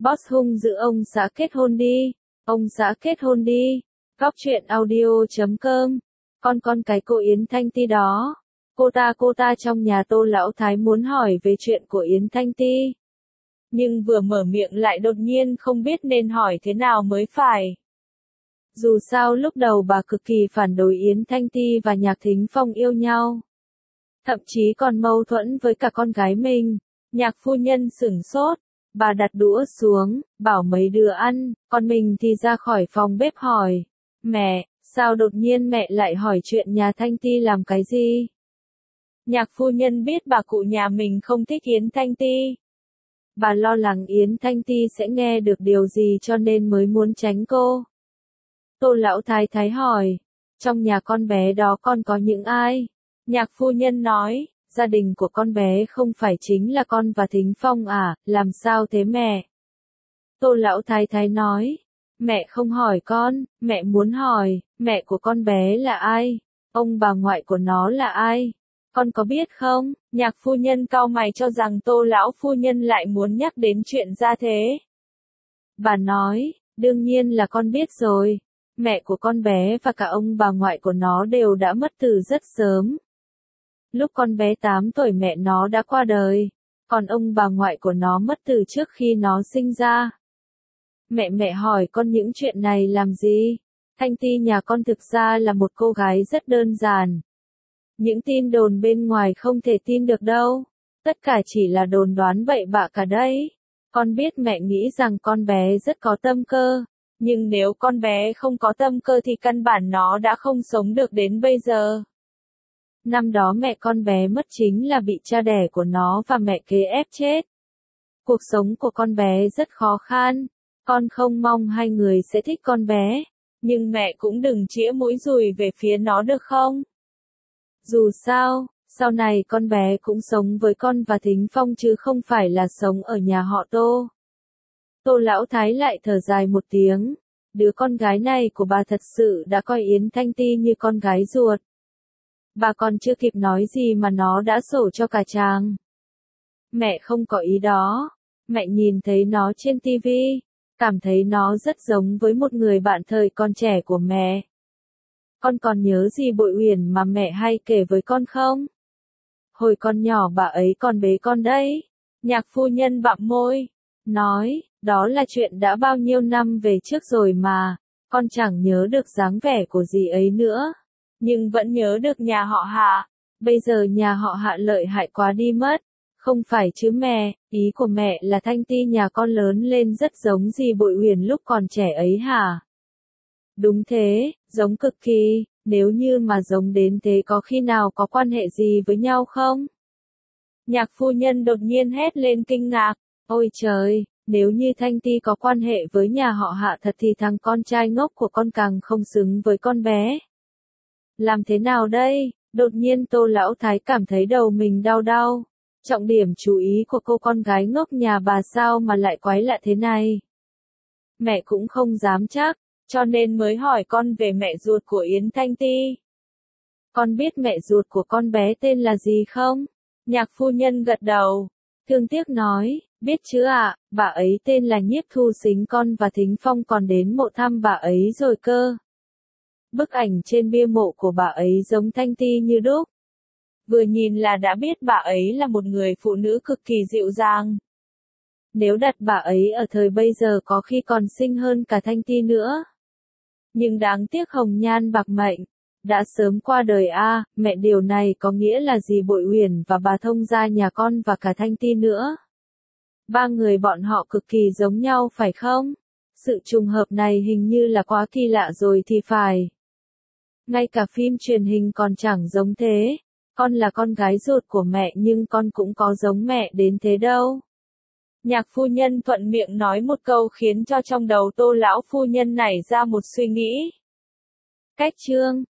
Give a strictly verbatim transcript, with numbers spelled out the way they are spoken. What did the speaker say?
Boss hung dữ ông xã kết hôn đi. Ông xã kết hôn đi. Góc truyện audio chấm com. Con con cái cô Yến Thanh Ti đó. Cô ta cô ta trong nhà Tô Lão Thái muốn hỏi về chuyện của Yến Thanh Ti. Nhưng vừa mở miệng lại đột nhiên không biết nên hỏi thế nào mới phải. Dù sao lúc đầu bà cực kỳ phản đối Yến Thanh Ti và Nhạc Thính Phong yêu nhau. Thậm chí còn mâu thuẫn với cả con gái mình. Nhạc phu nhân sửng sốt. Bà đặt đũa xuống, bảo mấy đứa ăn, còn mình thì ra khỏi phòng bếp hỏi. Mẹ, sao đột nhiên mẹ lại hỏi chuyện nhà Thanh Ti làm cái gì? Nhạc phu nhân biết bà cụ nhà mình không thích Yến Thanh Ti. Bà lo lắng Yến Thanh Ti sẽ nghe được điều gì cho nên mới muốn tránh cô. Tô Lão Thái Thái hỏi, trong nhà con bé đó con có những ai? Nhạc phu nhân nói, gia đình của con bé không phải chính là con và Thính Phong à, làm sao thế mẹ? Tô Lão Thái Thái nói, mẹ không hỏi con, mẹ muốn hỏi, mẹ của con bé là ai? Ông bà ngoại của nó là ai? Con có biết không? Nhạc phu nhân cau mày cho rằng Tô Lão phu nhân lại muốn nhắc đến chuyện gia thế. Bà nói, đương nhiên là con biết rồi. Mẹ của con bé và cả ông bà ngoại của nó đều đã mất từ rất sớm. Lúc con bé tám tuổi mẹ nó đã qua đời, còn ông bà ngoại của nó mất từ trước khi nó sinh ra. Mẹ mẹ hỏi con những chuyện này làm gì? Thanh Ti nhà con thực ra là một cô gái rất đơn giản. Những tin đồn bên ngoài không thể tin được đâu. Tất cả chỉ là đồn đoán bậy bạ cả đấy. Con biết mẹ nghĩ rằng con bé rất có tâm cơ. Nhưng nếu con bé không có tâm cơ thì căn bản nó đã không sống được đến bây giờ. Năm đó mẹ con bé mất chính là bị cha đẻ của nó và mẹ kế ép chết. Cuộc sống của con bé rất khó khăn. Con không mong hai người sẽ thích con bé. Nhưng mẹ cũng đừng chĩa mũi dùi về phía nó được không? Dù sao, sau này con bé cũng sống với con và Thính Phong chứ không phải là sống ở nhà họ Tô. Tô Lão Thái lại thở dài một tiếng. Đứa con gái này của bà thật sự đã coi Yến Thanh Ti như con gái ruột. Bà còn chưa kịp nói gì mà nó đã sổ cho cả chàng. Mẹ không có ý đó. Mẹ nhìn thấy nó trên tivi, cảm thấy nó rất giống với một người bạn thời còn trẻ của mẹ. Con còn nhớ gì Bội Uyển mà mẹ hay kể với con không? Hồi con nhỏ bà ấy còn bế con đấy. Nhạc phu nhân bặm môi, nói, đó là chuyện đã bao nhiêu năm về trước rồi mà, con chẳng nhớ được dáng vẻ của dì ấy nữa. Nhưng vẫn nhớ được nhà họ Hạ. Bây giờ nhà họ Hạ lợi hại quá đi mất. Không phải chứ mẹ, ý của mẹ là Thanh Ti nhà con lớn lên rất giống dì Bội Uyển lúc còn trẻ ấy hả? Đúng thế, giống cực kỳ, nếu như mà giống đến thế có khi nào có quan hệ gì với nhau không? Nhạc phu nhân đột nhiên hét lên kinh ngạc, ôi trời, nếu như Thanh Ti có quan hệ với nhà họ Hạ thật thì thằng con trai ngốc của con càng không xứng với con bé. Làm thế nào đây? Đột nhiên Tô Lão Thái cảm thấy đầu mình đau đau. Trọng điểm chú ý của cô con gái ngốc nhà bà sao mà lại quái lạ thế này? Mẹ cũng không dám chắc, cho nên mới hỏi con về mẹ ruột của Yến Thanh Ti. Con biết mẹ ruột của con bé tên là gì không? Nhạc phu nhân gật đầu. Thương tiếc nói, biết chứ ạ, bà ấy tên là Nhiếp Thu Sính, con và Thính Phong còn đến mộ thăm bà ấy rồi cơ. Bức ảnh trên bia mộ của bà ấy giống Thanh Ti như đúc. Vừa nhìn là đã biết bà ấy là một người phụ nữ cực kỳ dịu dàng. Nếu đặt bà ấy ở thời bây giờ có khi còn xinh hơn cả Thanh Ti nữa. Nhưng đáng tiếc hồng nhan bạc mệnh, đã sớm qua đời a. À, mẹ điều này có nghĩa là dì Bội Uyển và bà thông gia nhà con và cả Thanh Ti nữa. Ba người bọn họ cực kỳ giống nhau phải không? Sự trùng hợp này hình như là quá kỳ lạ rồi thì phải. Ngay cả phim truyền hình còn chẳng giống thế. Con là con gái ruột của mẹ nhưng con cũng có giống mẹ đến thế đâu. Nhạc phu nhân thuận miệng nói một câu khiến cho trong đầu Tô Lão phu nhân nảy ra một suy nghĩ. Cách chương